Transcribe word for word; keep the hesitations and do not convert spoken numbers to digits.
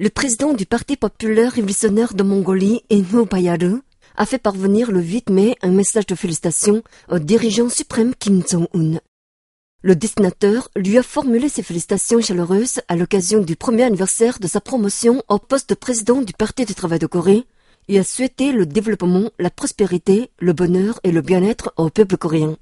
Le président du Parti populaire révolutionnaire de Mongolie, Enho Bayarı, a fait parvenir le huit mai un message de félicitations au dirigeant suprême Kim Jong-un. Le dessinateur lui a formulé ses félicitations chaleureuses à l'occasion du premier anniversaire de sa promotion au poste de président du Parti du travail de Corée et a souhaité le développement, la prospérité, le bonheur et le bien-être au peuple coréen.